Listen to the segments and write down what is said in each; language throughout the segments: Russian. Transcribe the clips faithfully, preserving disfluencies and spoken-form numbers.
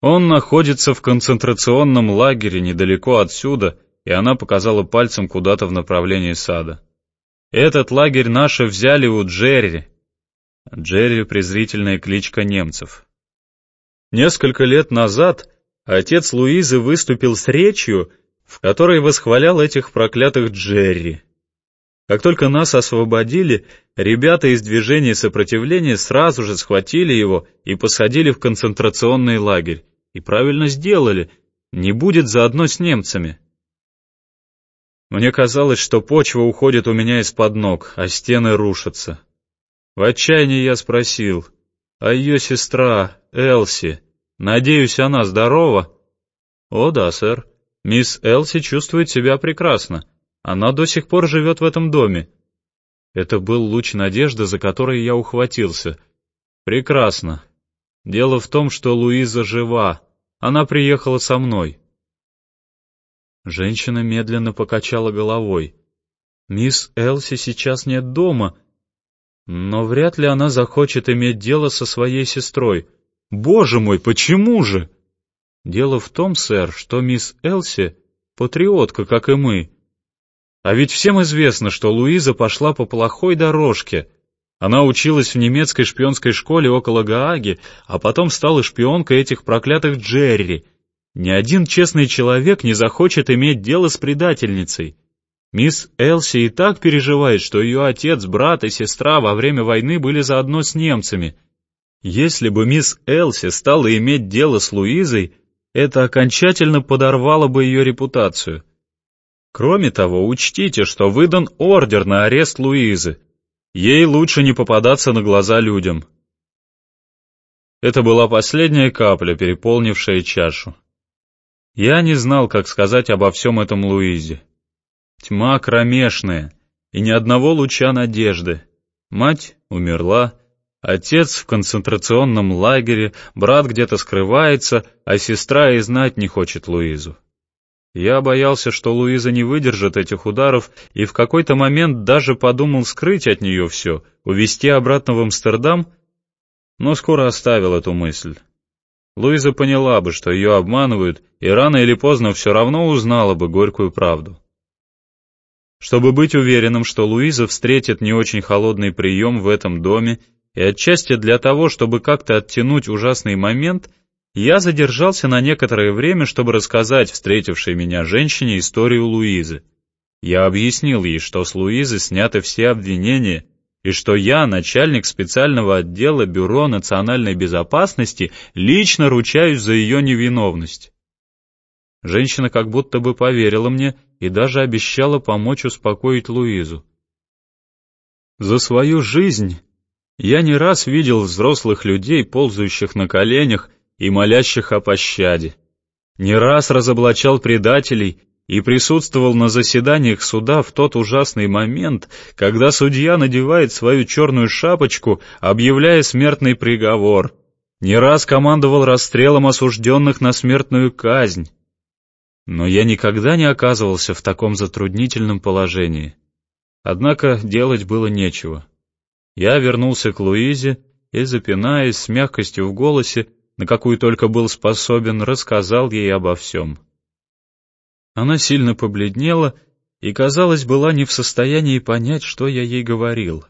Он находится в концентрационном лагере недалеко отсюда, и она показала пальцем куда-то в направлении сада. Этот лагерь наши взяли у Джерри. Джерри — презрительная кличка немцев. Несколько лет назад отец Луизы выступил с речью, в которой восхвалял этих проклятых Джерри. Как только нас освободили, ребята из движения сопротивления сразу же схватили его и посадили в концентрационный лагерь. И правильно сделали, не будет заодно с немцами. Мне казалось, что почва уходит у меня из-под ног, а стены рушатся. В отчаянии я спросил, а ее сестра Элси, надеюсь, она здорова? О да, сэр, мисс Элси чувствует себя прекрасно. Она до сих пор живет в этом доме. Это был луч надежды, за который я ухватился. Прекрасно. Дело в том, что Луиза жива. Она приехала со мной. Женщина медленно покачала головой. Мисс Элси сейчас нет дома, но вряд ли она захочет иметь дело со своей сестрой. Боже мой, почему же? Дело в том, сэр, что мисс Элси патриотка, как и мы. А ведь всем известно, что Луиза пошла по плохой дорожке. Она училась в немецкой шпионской школе около Гааги, а потом стала шпионкой этих проклятых Джерри. Ни один честный человек не захочет иметь дело с предательницей. Мисс Элси и так переживает, что ее отец, брат и сестра во время войны были заодно с немцами. Если бы мисс Элси стала иметь дело с Луизой, это окончательно подорвало бы ее репутацию. Кроме того, учтите, что выдан ордер на арест Луизы. Ей лучше не попадаться на глаза людям. Это была последняя капля, переполнившая чашу. Я не знал, как сказать обо всем этом Луизе. Тьма кромешная, и ни одного луча надежды. Мать умерла, отец в концентрационном лагере, брат где-то скрывается, а сестра и знать не хочет Луизу. Я боялся, что Луиза не выдержит этих ударов, и в какой-то момент даже подумал скрыть от нее все, увезти обратно в Амстердам, но скоро оставил эту мысль. Луиза поняла бы, что ее обманывают, и рано или поздно все равно узнала бы горькую правду. Чтобы быть уверенным, что Луиза встретит не очень холодный прием в этом доме, и отчасти для того, чтобы как-то оттянуть ужасный момент, я задержался на некоторое время, чтобы рассказать встретившей меня женщине историю Луизы. Я объяснил ей, что с Луизы сняты все обвинения, и что я, начальник специального отдела Бюро национальной безопасности, лично ручаюсь за ее невиновность. Женщина как будто бы поверила мне и даже обещала помочь успокоить Луизу. За свою жизнь я не раз видел взрослых людей, ползающих на коленях и молящих о пощаде. Не раз разоблачал предателей и присутствовал на заседаниях суда в тот ужасный момент, когда судья надевает свою черную шапочку, объявляя смертный приговор. Не раз командовал расстрелом осужденных на смертную казнь. Но я никогда не оказывался в таком затруднительном положении. Однако делать было нечего. Я вернулся к Луизе и, запинаясь, с мягкостью в голосе, на какую только был способен, рассказал ей обо всем. Она сильно побледнела и, казалось, была не в состоянии понять, что я ей говорил.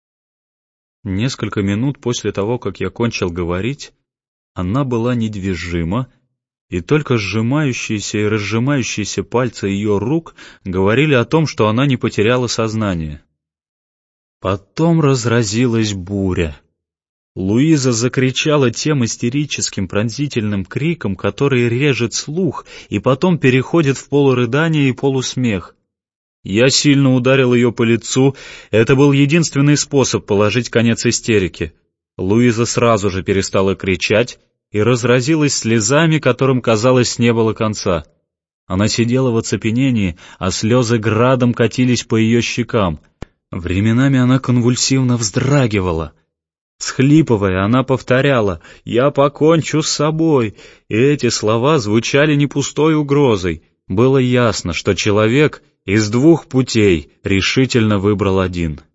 Несколько минут после того, как я кончил говорить, она была недвижима, и только сжимающиеся и разжимающиеся пальцы ее рук говорили о том, что она не потеряла сознание. Потом разразилась буря. Луиза закричала тем истерическим пронзительным криком, который режет слух и потом переходит в полурыдание и полусмех. Я сильно ударил ее по лицу, это был единственный способ положить конец истерике. Луиза сразу же перестала кричать и разразилась слезами, которым, казалось, не было конца. Она сидела в оцепенении, а слезы градом катились по ее щекам. Временами она конвульсивно вздрагивала. Схлипывая, она повторяла «Я покончу с собой», и эти слова звучали не пустой угрозой. Было ясно, что человек из двух путей решительно выбрал один.